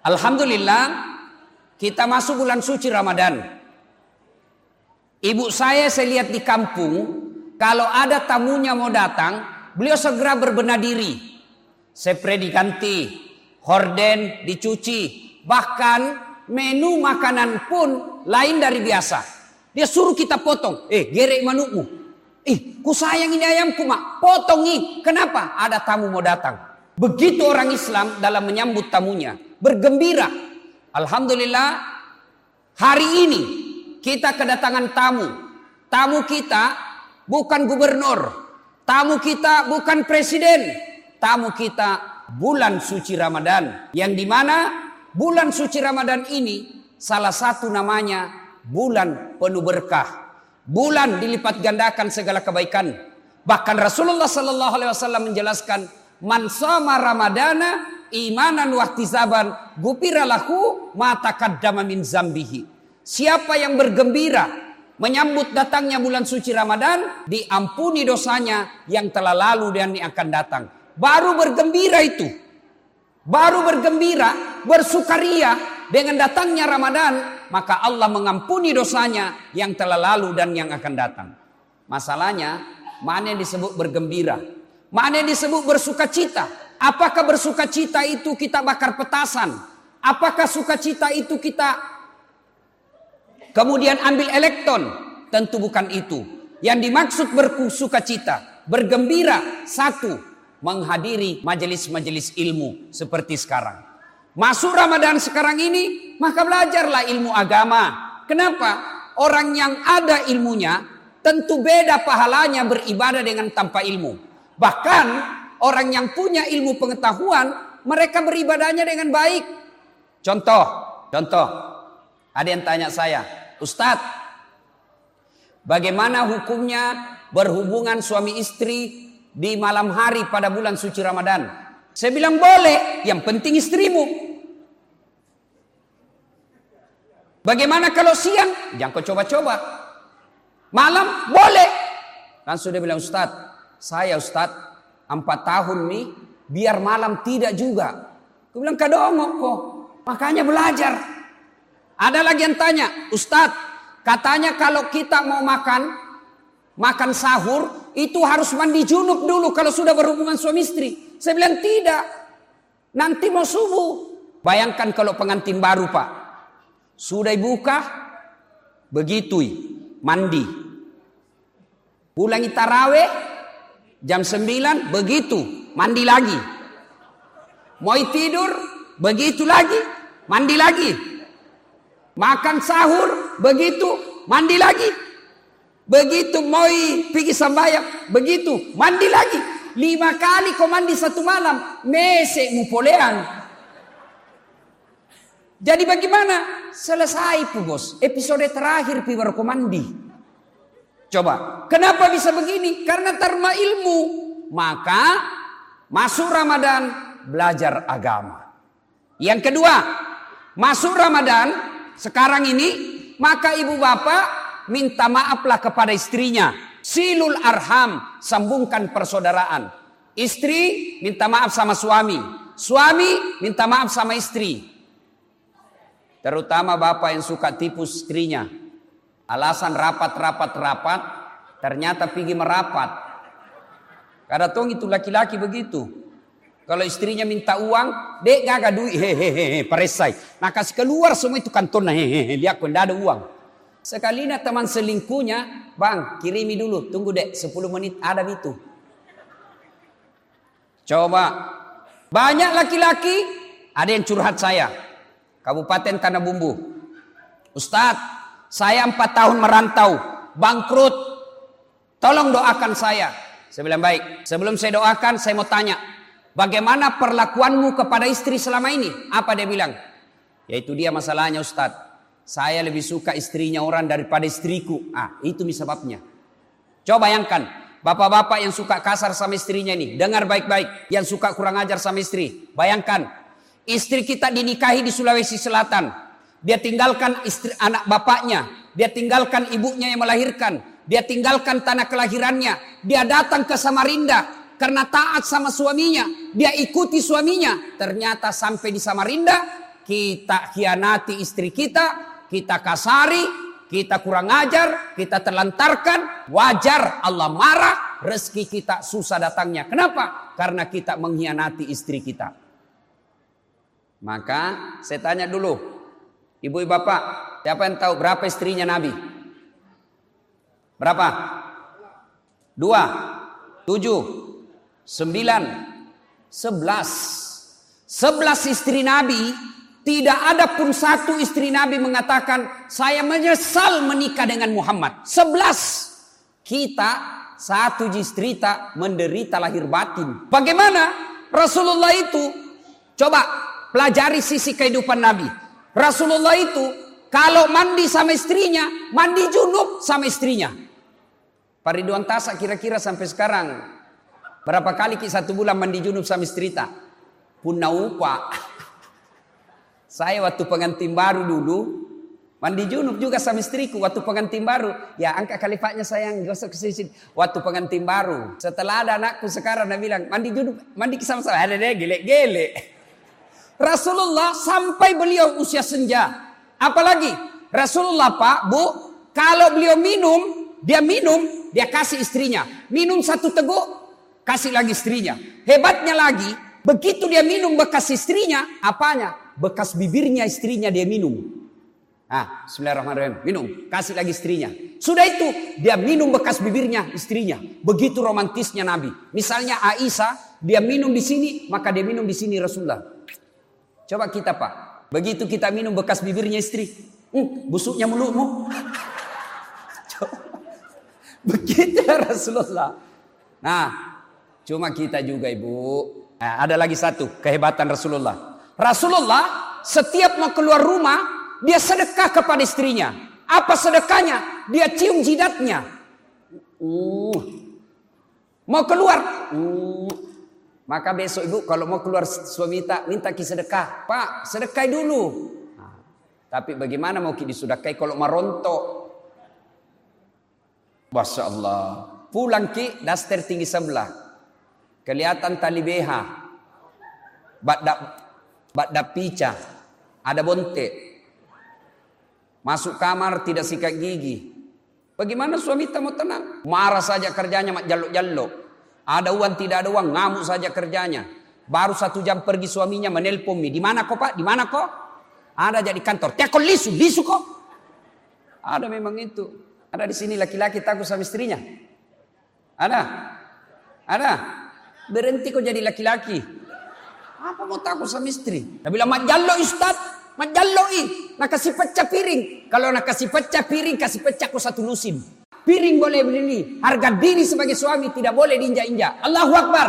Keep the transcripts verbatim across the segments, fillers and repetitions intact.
Alhamdulillah, kita masuk bulan suci Ramadan. Ibu saya saya lihat di kampung, kalau ada tamunya mau datang, beliau segera berbenah diri. Spray diganti, horden dicuci, bahkan menu makanan pun lain dari biasa. Dia suruh kita potong. Eh, gerek manukmu. Ih, ku sayang ini ayamku, mak. Potong nih. Kenapa? Ada tamu mau datang. Begitu orang Islam dalam menyambut tamunya. Bergembira. Alhamdulillah, hari ini kita kedatangan tamu. Tamu kita bukan gubernur. Tamu kita bukan presiden. Tamu kita bulan suci Ramadan. Yang dimana bulan suci Ramadan ini salah satu namanya bulan penuh berkah. Bulan dilipat gandakan segala kebaikan. Bahkan Rasulullah sallallahu alaihi wasallam menjelaskan, man shoma ramadana imanan wa ihtisaban ghufira lahu ma taqaddama min zambihi. Siapa yang bergembira menyambut datangnya bulan suci Ramadan, diampuni dosanya yang telah lalu dan yang akan datang. Baru bergembira itu. Baru bergembira, bersukaria dengan datangnya Ramadan, maka Allah mengampuni dosanya yang telah lalu dan yang akan datang. Masalahnya, mana yang disebut bergembira? Mana yang disebut bersukacita? Apakah bersukacita itu kita bakar petasan? Apakah sukacita itu kita kemudian ambil elektron? Tentu bukan itu. Yang dimaksud bersukacita, bergembira, satu, menghadiri majelis-majelis ilmu seperti sekarang. Masuk Ramadan sekarang ini, maka belajarlah ilmu agama. Kenapa? Orang yang ada ilmunya tentu beda pahalanya beribadah dengan tanpa ilmu. Bahkan orang yang punya ilmu pengetahuan, mereka beribadahnya dengan baik. Contoh, contoh. Ada yang tanya saya, Ustadz, bagaimana hukumnya berhubungan suami istri di malam hari pada bulan suci Ramadan? Saya bilang boleh, yang penting istrimu. Bagaimana kalau siang? Jangan kau coba-coba. Malam boleh. Langsung dia bilang, Ustadz, saya Ustadz empat tahun nih, biar malam tidak juga. Aku bilang kadongok kok, makanya belajar. Ada lagi yang tanya, Ustadz, katanya kalau kita mau makan, makan sahur, itu harus mandi junub dulu kalau sudah berhubungan suami istri. Saya bilang tidak. Nanti mau subuh. Bayangkan kalau pengantin baru, Pak. Sudah buka, begitu mandi. Ulangi taraweh, jam sembilan, begitu. Mandi lagi. Mau tidur, begitu lagi. Mandi lagi. Makan sahur, begitu. Mandi lagi. Begitu mau pergi sembahyang, begitu mandi lagi. Lima kali kau mandi satu malam, mesek mupolean. Jadi bagaimana? Selesai pu bos. Episode terakhir pi baru kau mandi. Coba, kenapa bisa begini? Karena terma ilmu. Maka masuk Ramadan belajar agama. Yang kedua, masuk Ramadan sekarang ini, maka ibu bapak minta maaflah kepada istrinya. Silul arham, sambungkan persaudaraan. Istri minta maaf sama suami. Suami minta maaf sama istri. Terutama bapak yang suka tipu istrinya. Alasan rapat-rapat-rapat, ternyata pergi merapat. Kadang tong itu laki-laki begitu. Kalau istrinya minta uang, dek gaga duit, hehehe, paresai. Nah kasih keluar semua itu kantong, hehehe, lihat kok tidak ada uang. Sekalinya teman selingkuhnya, bang kirimi dulu, tunggu dek sepuluh menit ada itu. Coba, banyak laki-laki ada yang curhat saya, Kabupaten Tanah Bumbu. Ustadz, saya empat tahun merantau, bangkrut, tolong doakan saya. Saya bilang baik, sebelum saya doakan saya mau tanya, bagaimana perlakuanmu kepada istri selama ini? Apa dia bilang? Yaitu dia masalahnya Ustadz. Saya lebih suka istrinya orang daripada istriku. Ah, itu sebabnya. Coba bayangkan, bapak-bapak yang suka kasar sama istrinya ini, dengar baik-baik, yang suka kurang ajar sama istri. Bayangkan, istri kita dinikahi di Sulawesi Selatan. Dia tinggalkan istri anak bapaknya, dia tinggalkan ibunya yang melahirkan, dia tinggalkan tanah kelahirannya, dia datang ke Samarinda karena taat sama suaminya, dia ikuti suaminya. Ternyata sampai di Samarinda kita khianati istri kita, kita kasari, kita kurang ajar, kita telantarkan, wajar Allah marah, rezeki kita susah datangnya. Kenapa? Karena kita mengkhianati istri kita. Maka saya tanya dulu, ibu bapak, siapa yang tahu berapa istrinya Nabi? Berapa? Dua, tujuh, sembilan, sebelas. Sebelas istri Nabi, tidak ada pun satu istri Nabi mengatakan, saya menyesal menikah dengan Muhammad. Sebelas. Kita satu istri tak menderita lahir batin. Bagaimana Rasulullah itu? Coba pelajari sisi kehidupan Nabi. Rasulullah itu kalau mandi sama istrinya, mandi junub sama istrinya. Pak Ridwan Tasak kira-kira sampai sekarang berapa kali ki satu bulan mandi junub sama istri tak? Punna upa. Saya waktu pengantin baru dulu mandi junub juga sama istriku waktu pengantin baru. Ya angkat kalifatnya sayang, gosok ke sisi. Waktu pengantin baru. Setelah ada anakku sekarang dia bilang mandi junub, mandi sama-sama. Ada deh gelek-gelek. Rasulullah sampai beliau usia senja. Apalagi Rasulullah Pak, Bu, kalau beliau minum, dia minum, dia kasih istrinya. Minum satu teguk, kasih lagi istrinya. Hebatnya lagi, begitu dia minum bekas istrinya, apanya? Bekas bibirnya istrinya dia minum. Ah, bismillahirrahmanirrahim. Minum, kasih lagi istrinya. Sudah itu, dia minum bekas bibirnya istrinya. Begitu romantisnya Nabi. Misalnya Aisyah, dia minum di sini, maka dia minum di sini Rasulullah. Coba kita Pak, begitu kita minum bekas bibirnya istri, hmm, busuknya mulutmu. Begitu Rasulullah. Nah, cuma kita juga Ibu. Nah, ada lagi satu kehebatan Rasulullah. Rasulullah setiap mau keluar rumah, dia sedekah kepada istrinya. Apa sedekahnya? Dia cium jidatnya. Uh. Mau keluar. Uh. Maka besok Ibu kalau mau keluar suami minta, minta ki sedekah. Pak, sedekah dulu. Nah, tapi bagaimana mau ki disedekahi kalau merontok? Masya Allah. Pulang ki daster tinggi sebelah. Kelihatan tali B H. Badak badak pica. Ada bontek. Masuk kamar tidak sikat gigi. Bagaimana suami tak mau tenang? Marah saja kerjanya mak jaluk-jaluk. Ada uang tidak ada uang, ngamuk saja kerjanya. Baru satu jam pergi suaminya menelpon mi. Di mana kok Pak? Di mana kok? Ada jadi kantor. Tiakon lisu, lisu kok. Ada memang itu. Ada di sini laki-laki takut sama istrinya. Ada, ada. Berhenti kok jadi laki-laki. Apa mau takut sama istri? Dia bilang mak jallo Ustaz, mak jallo i. Nak kasih pecah piring. Kalau nak kasih pecah piring, kasih pecah kok satu lusin. Piring boleh beli, harga diri sebagai suami tidak boleh diinjak-injak. Allahu Akbar.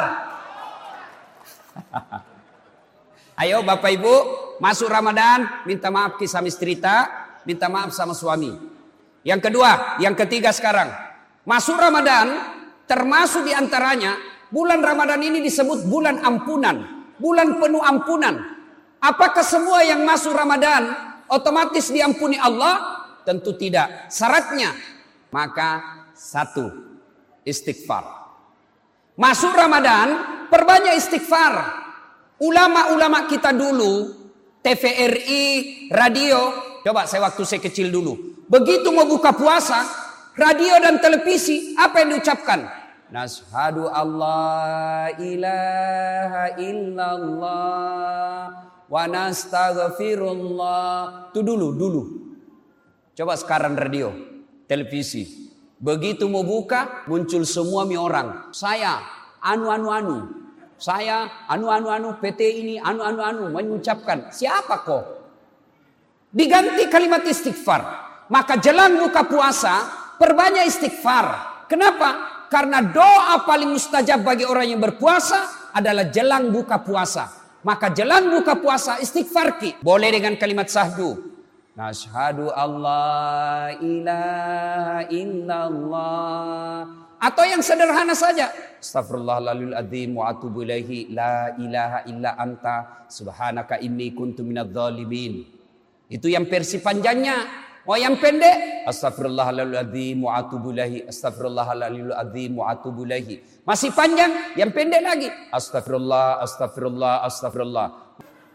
Ayo Bapak Ibu, masuk Ramadan, minta maaf ke sama istri tak, minta maaf sama suami. Yang kedua, yang ketiga sekarang. Masuk Ramadan, termasuk diantaranya, bulan Ramadan ini disebut bulan ampunan. Bulan penuh ampunan. Apakah semua yang masuk Ramadan otomatis diampuni Allah? Tentu tidak. Syaratnya, maka satu, istighfar. Masuk Ramadan, perbanyak istighfar. Ulama-ulama kita dulu, T V R I, radio. Coba saya waktu saya kecil dulu. Begitu mau buka puasa, radio dan televisi, apa yang diucapkan? Nashhadu Allah ilaha illallah wa nastaghfirullah. Itu dulu, dulu. Coba sekarang radio, televisi. Begitu mau buka, muncul semua mi orang. Saya, anu anu anu. Saya, anu anu anu, P T ini, anu anu anu. Mengucapkan, siapa kok? Diganti kalimat istighfar. Maka jelang buka puasa, perbanyak istighfar. Kenapa? Karena doa paling mustajab bagi orang yang berpuasa adalah jelang buka puasa. Maka jelang buka puasa istighfar ki. Boleh dengan kalimat sahdu. Nashhadu Allah ilaha illallah. Atau yang sederhana saja. Astaghfirullahaladzim azim wa atubu ilaihi la ilaha illa anta subhanaka inni kuntu minadz zalimin. Itu yang versi panjangnya. Oh yang pendek, astaghfirullahaladzim wa atubu ilaihi, astaghfirullahaladzim wa atubu ilaihi. Masih panjang, yang pendek lagi. Astagfirullah, astagfirullah, astagfirullah.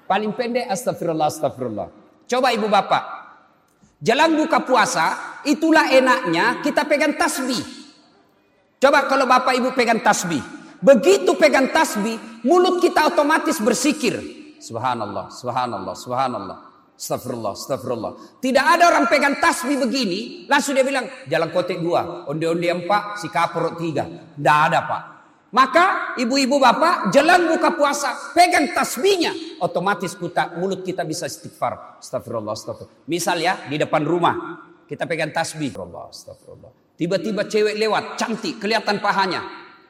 Paling pendek astagfirullah, astagfirullah. Coba ibu bapak, jelang buka puasa, itulah enaknya kita pegang tasbih. Coba kalau bapak ibu pegang tasbih. Begitu pegang tasbih, mulut kita otomatis bersikir. Subhanallah, subhanallah, subhanallah. Astagfirullah, astagfirullah. Tidak ada orang pegang tasbih begini, langsung dia bilang, jalan kotek dua, onde-onde empat, si kapur tiga. Tidak ada pak. Maka ibu-ibu bapak, jelang buka puasa, pegang tasbihnya. Otomatis kita, mulut kita bisa istighfar. Astagfirullah, astagfirullah. Misal ya, di depan rumah, kita pegang tasbih. Astagfirullah, astagfirullah. Tiba-tiba cewek lewat, cantik, kelihatan pahanya.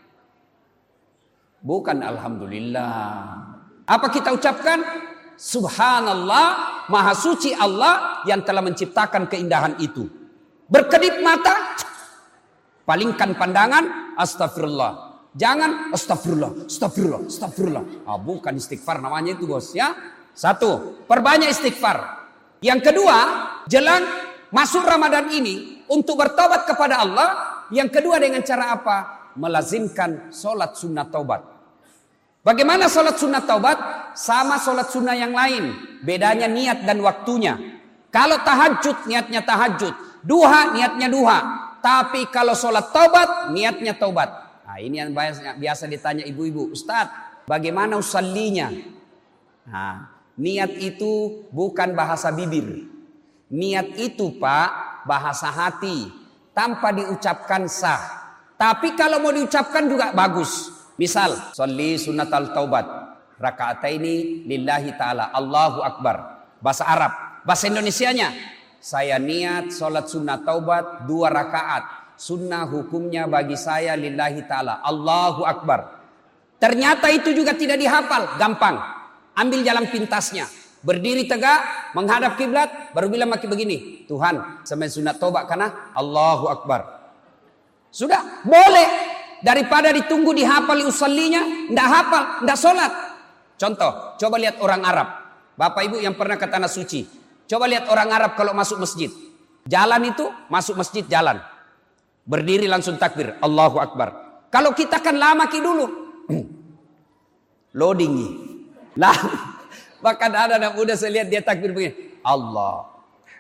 Bukan alhamdulillah. Apa kita ucapkan? Subhanallah, maha suci Allah yang telah menciptakan keindahan itu. Berkedip mata, palingkan pandangan, astagfirullah. Jangan astagfirullah, astagfirullah, astagfirullah. Ah, bukan istighfar namanya itu bos ya. Satu, perbanyak istighfar. Yang kedua, jelang masuk Ramadan ini untuk bertobat kepada Allah. Yang kedua dengan cara apa? Melazimkan sholat sunnah taubat. Bagaimana sholat sunnah taubat? Sama sholat sunnah yang lain. Bedanya niat dan waktunya. Kalau tahajud, niatnya tahajud. Duha, niatnya duha. Tapi kalau sholat taubat, niatnya taubat. Nah, ini yang biasa ditanya ibu-ibu. Ustadz, bagaimana usallinya? Nah, niat itu bukan bahasa bibir. Niat itu pak, bahasa hati. Tanpa diucapkan sah. Tapi kalau mau diucapkan juga bagus. Misal, sholli sunnatal taubat, raka'ataini lillahi ta'ala, Allahu Akbar. Bahasa Arab, bahasa Indonesianya, saya niat sholat sunnah taubat dua rakaat. Sunnah hukumnya bagi saya lillahi ta'ala, Allahu Akbar. Ternyata itu juga tidak dihafal, gampang. Ambil jalan pintasnya, berdiri tegak, menghadap kiblat, baru bilang maki begini, Tuhan, sampai sunat taubat karena Allahu Akbar. Sudah, boleh. Daripada ditunggu dihafal usallinya, ndak hafal, ndak sholat. Contoh, coba lihat orang Arab. Bapak ibu yang pernah ke tanah suci. Coba lihat orang Arab kalau masuk masjid. Jalan itu, masuk masjid jalan. Berdiri langsung takbir, Allahu Akbar. Kalau kita kan lama ki dulu. Loading. Lah, bahkan ada yang udah saya lihat dia takbir begini. Allah.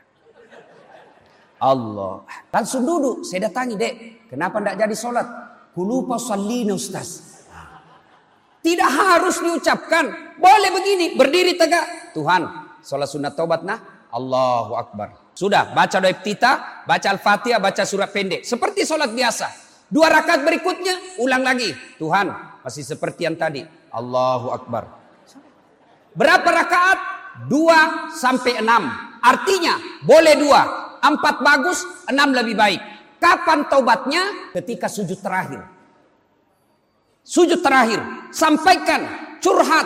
Allah. Langsung duduk, saya datangi, Dek. Kenapa ndak jadi sholat? Kulupa sallina ustaz. Tidak harus diucapkan. Boleh begini, berdiri tegak. Tuhan, sholat sunat taubat nah. Allahu Akbar. Sudah, baca doa iftitah, baca Al-Fatihah, baca surat pendek. Seperti sholat biasa. Dua rakaat berikutnya, ulang lagi. Tuhan, masih seperti yang tadi. Allahu Akbar. Berapa rakaat? Dua sampai enam. Artinya, boleh dua. Empat bagus, enam lebih baik. Kapan taubatnya? Ketika sujud terakhir. Sujud terakhir. Sampaikan. Curhat.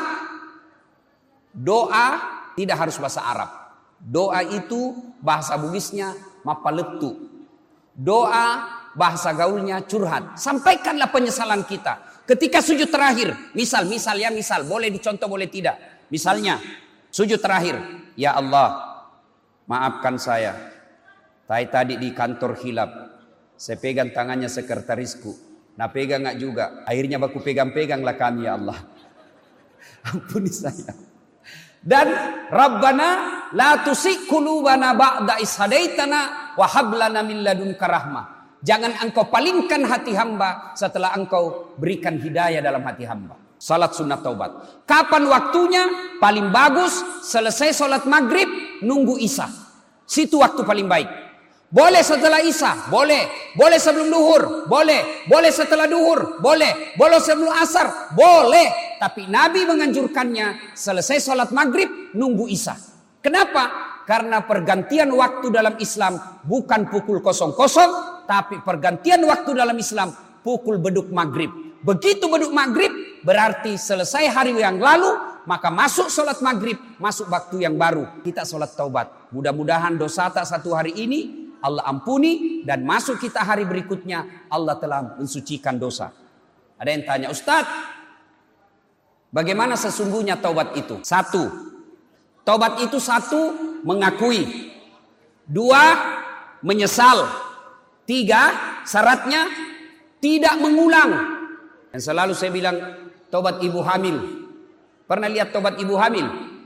Doa tidak harus bahasa Arab. Doa itu bahasa Bugisnya mapaletu. Doa bahasa gaulnya curhat. Sampaikanlah penyesalan kita. Ketika sujud terakhir. Misal, misal ya misal. Boleh dicontoh, boleh tidak. Misalnya. Sujud terakhir. Ya Allah. Maafkan saya. Tadi tadi di kantor hilap. Saya pegang tangannya sekretarisku. Nah pegang gak juga. Akhirnya baku pegang-peganglah kami ya Allah. Ampuni saya. Dan Rabbana la tusik qulubana ba'da is hadaitana wa hab lana min ladunka rahmah. Jangan engkau palingkan hati hamba setelah engkau berikan hidayah dalam hati hamba. Salat sunat taubat. Kapan waktunya? Paling bagus selesai salat maghrib nunggu isya. Situ waktu paling baik. Boleh setelah isya, boleh. Boleh sebelum duhur, boleh. Boleh setelah duhur, boleh. Boleh sebelum asar, boleh. Tapi Nabi menganjurkannya selesai sholat maghrib, nunggu isya. Kenapa? Karena pergantian waktu dalam Islam bukan pukul kosong kosong, tapi pergantian waktu dalam Islam pukul beduk maghrib. Begitu beduk maghrib, berarti selesai hari yang lalu, maka masuk sholat maghrib, masuk waktu yang baru. Kita sholat taubat. Mudah-mudahan dosa tak satu hari ini Allah ampuni, dan masuk kita hari berikutnya Allah telah mensucikan dosa. Ada yang tanya, Ustadz, bagaimana sesungguhnya taubat itu? Satu, taubat itu satu, mengakui. Dua, menyesal. Tiga, syaratnya tidak mengulang. Dan selalu saya bilang, taubat ibu hamil. Pernah lihat taubat ibu hamil?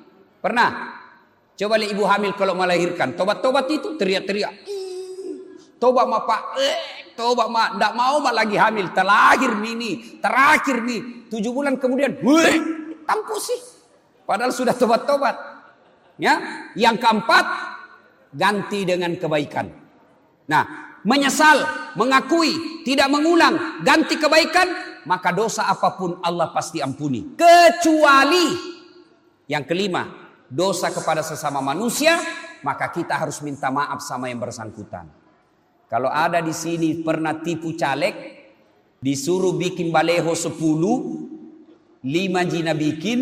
Pernah? Coba lihat ibu hamil kalau melahirkan. Tobat-tobat itu teriak-teriak. Tobat mak pak. Eh, tobat mak. Tidak mau mak lagi hamil. Terlahir mini. Terakhir mi. Tujuh bulan kemudian. Weh, tampus sih. Padahal sudah tobat-tobat. Ya. Yang keempat. Ganti dengan kebaikan. Nah. Menyesal. Mengakui. Tidak mengulang. Ganti kebaikan. Maka dosa apapun Allah pasti ampuni. Kecuali. Yang kelima. Dosa kepada sesama manusia, maka kita harus minta maaf sama yang bersangkutan. Kalau ada di sini pernah tipu caleg, disuruh bikin baleho sepuluh, lima jina bikin,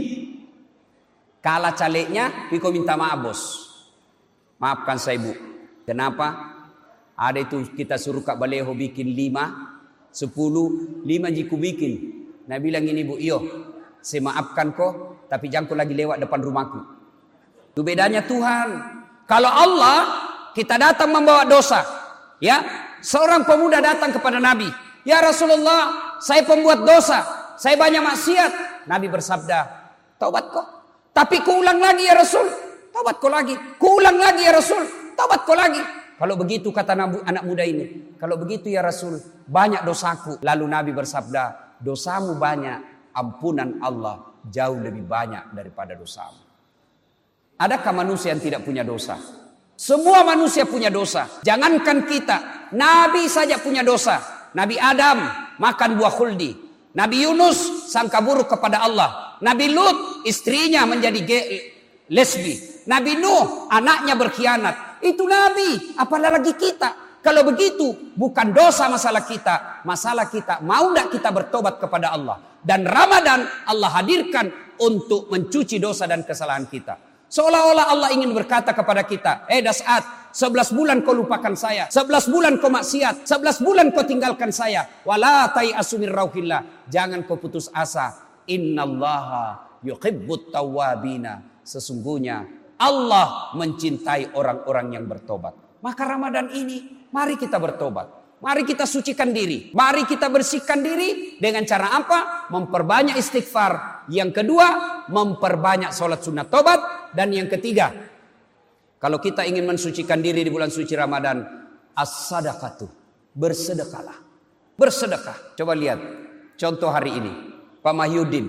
kalah calegnya, piko minta maaf bos. Maafkan saya bu. Kenapa? Ada itu kita suruh kak baleho bikin lima, sepuluh, lima jiku bikin. Nah bilang ini bu, iyo, saya maafkan kok, tapi jangan kau lagi lewat depan rumahku. Itu bedanya Tuhan. Kalau Allah, kita datang membawa dosa. Ya, seorang pemuda datang kepada Nabi. Ya Rasulullah, saya pembuat dosa. Saya banyak maksiat. Nabi bersabda, taubat kok. Tapi kuulang lagi ya Rasul. Taubat kok lagi. Kuulang lagi ya Rasul. Taubat kok lagi. Kalau begitu kata anak muda ini. Kalau begitu ya Rasul, banyak dosaku. Lalu Nabi bersabda, dosamu banyak. Ampunan Allah jauh lebih banyak daripada dosamu. Adakah manusia yang tidak punya dosa? Semua manusia punya dosa. Jangankan kita. Nabi saja punya dosa. Nabi Adam makan buah khuldi. Nabi Yunus sangka buruk kepada Allah. Nabi Lut istrinya menjadi lesbi. Nabi Nuh anaknya berkhianat. Itu Nabi. Apalagi kita. Kalau begitu bukan dosa masalah kita. Masalah kita mau tidak kita bertobat kepada Allah. Dan Ramadan Allah hadirkan untuk mencuci dosa dan kesalahan kita. Seolah-olah Allah ingin berkata kepada kita, eh Das'at, sebelas bulan kau lupakan saya, sebelas bulan kau maksiat, sebelas bulan kau tinggalkan saya. Wala tai'asu min rauhillah, jangan kau putus asa. Innallaha yuhibbut tawwabina. Sesungguhnya Allah mencintai orang-orang yang bertobat. Maka Ramadan ini, mari kita bertobat. Mari kita sucikan diri. Mari kita bersihkan diri dengan cara apa? Memperbanyak istighfar. Yang kedua, memperbanyak sholat sunat tobat. Dan yang ketiga, kalau kita ingin mensucikan diri di bulan suci Ramadan, as-sadaqatu, bersedekahlah. Bersedekah. Coba lihat contoh hari ini. Pak Mahyudin.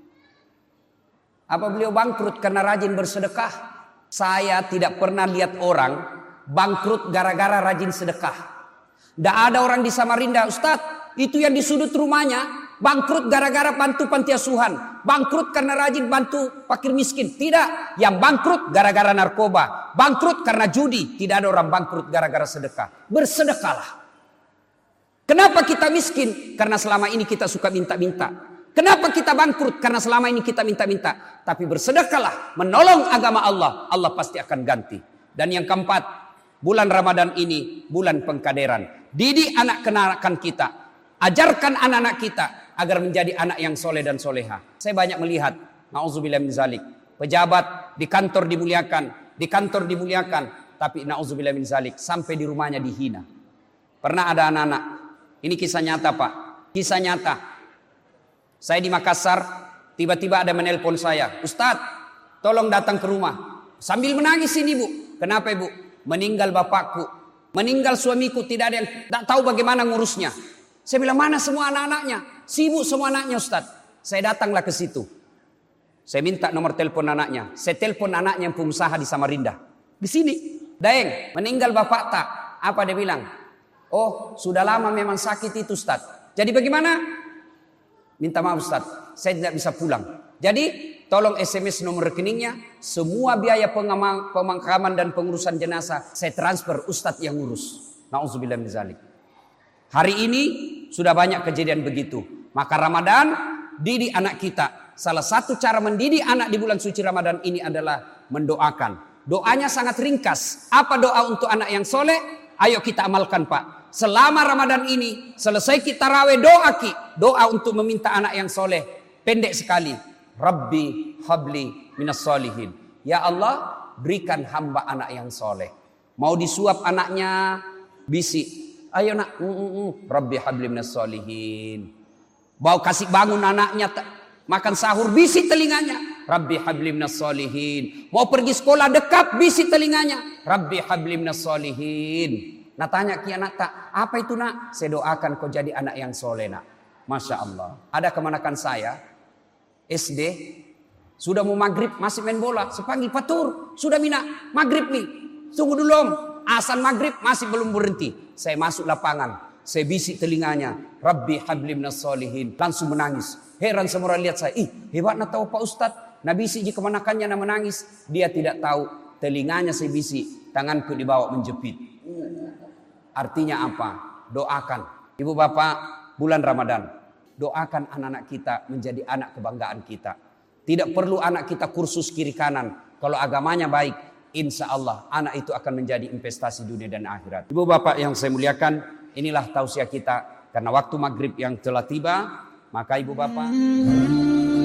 Apa beliau bangkrut karena rajin bersedekah? Saya tidak pernah lihat orang bangkrut gara-gara rajin sedekah. Tidak ada orang di Samarinda, Ustadz, itu yang di sudut rumahnya bangkrut gara-gara bantu panti asuhan, bangkrut karena rajin bantu fakir miskin. Tidak, yang bangkrut gara-gara narkoba, bangkrut karena judi. Tidak ada orang bangkrut gara-gara sedekah. Bersedekahlah. Kenapa kita miskin? Karena selama ini kita suka minta-minta. Kenapa kita bangkrut? Karena selama ini kita minta-minta. Tapi bersedekahlah, menolong agama Allah, Allah pasti akan ganti. Dan yang keempat, bulan Ramadan ini bulan pengkaderan. Didik anak kenakan kita. Ajarkan anak-anak kita agar menjadi anak yang soleh dan soleha. Saya banyak melihat, na'udzubillah min zalik, pejabat di kantor dimuliakan, di kantor dimuliakan, tapi na'udzubillah min zalik, sampai di rumahnya dihina. Pernah ada anak-anak, ini kisah nyata Pak, kisah nyata. Saya di Makassar, tiba-tiba ada menelpon saya, Ustadz, tolong datang ke rumah. Sambil menangis ini Bu. Kenapa Ibu? Meninggal bapakku. Meninggal suamiku, tidak ada yang tak tahu bagaimana ngurusnya. Saya bilang, mana semua anak-anaknya? Sibuk semua anaknya Ustaz. Saya datanglah ke situ. Saya minta nomor telepon anaknya. Saya telepon anaknya yang pengusaha di Samarinda. Di sini. Daeng, meninggal bapak tak? Apa dia bilang? Oh, sudah lama memang sakit itu Ustaz. Jadi bagaimana? Minta maaf Ustaz, saya tidak bisa pulang. Jadi tolong S M S nomor rekeningnya. Semua biaya pemakaman dan pengurusan jenazah saya transfer, Ustadz yang ngurus. Na'udzubillah min zalik. Hari ini sudah banyak kejadian begitu. Maka Ramadan, didik anak kita. Salah satu cara mendidik anak di bulan suci Ramadan ini adalah mendoakan. Doanya sangat ringkas. Apa doa untuk anak yang soleh? Ayo kita amalkan Pak. Selama Ramadan ini, selesai kita raweh doa ki. Doa untuk meminta anak yang soleh. Pendek sekali. Rabbi habli minas solihin. Ya Allah, berikan hamba anak yang soleh. Mau disuap anaknya, bisik. Ayo nak, mm, mm, mm. Rabbi habli minas solihin. Mau kasih bangun anaknya, makan sahur, bisik telinganya. Rabbi habli minas solihin. Mau pergi sekolah dekat, bisi telinganya, Rabbi habli minas solihin. Nah tanya ki anak tak, apa itu nak? Saya doakan kau jadi anak yang soleh nak. Masya Allah. Ada kemanakan saya, S D, sudah mau maghrib masih main bola. Sepanggil Fatur, sudah mina maghrib nih. Tunggu dulu om, azan maghrib masih belum berhenti. Saya masuk lapangan, saya bisik telinganya, Rabbi habli minas solihin. Langsung menangis. Heran semua orang lihat saya, ih hebat nak tahu Pak Ustadz. Nah bisik jika kemanakannya nak menangis. Dia tidak tahu telinganya saya bisik, tanganku dibawa menjepit. Artinya apa? Doakan. Ibu bapak, bulan Ramadan. Doakan anak-anak kita menjadi anak kebanggaan kita. Tidak perlu anak kita kursus kiri kanan. Kalau agamanya baik, insya Allah anak itu akan menjadi investasi dunia dan akhirat. Ibu bapak yang saya muliakan, inilah tausiah kita. Karena waktu maghrib yang telah tiba, maka ibu bapak...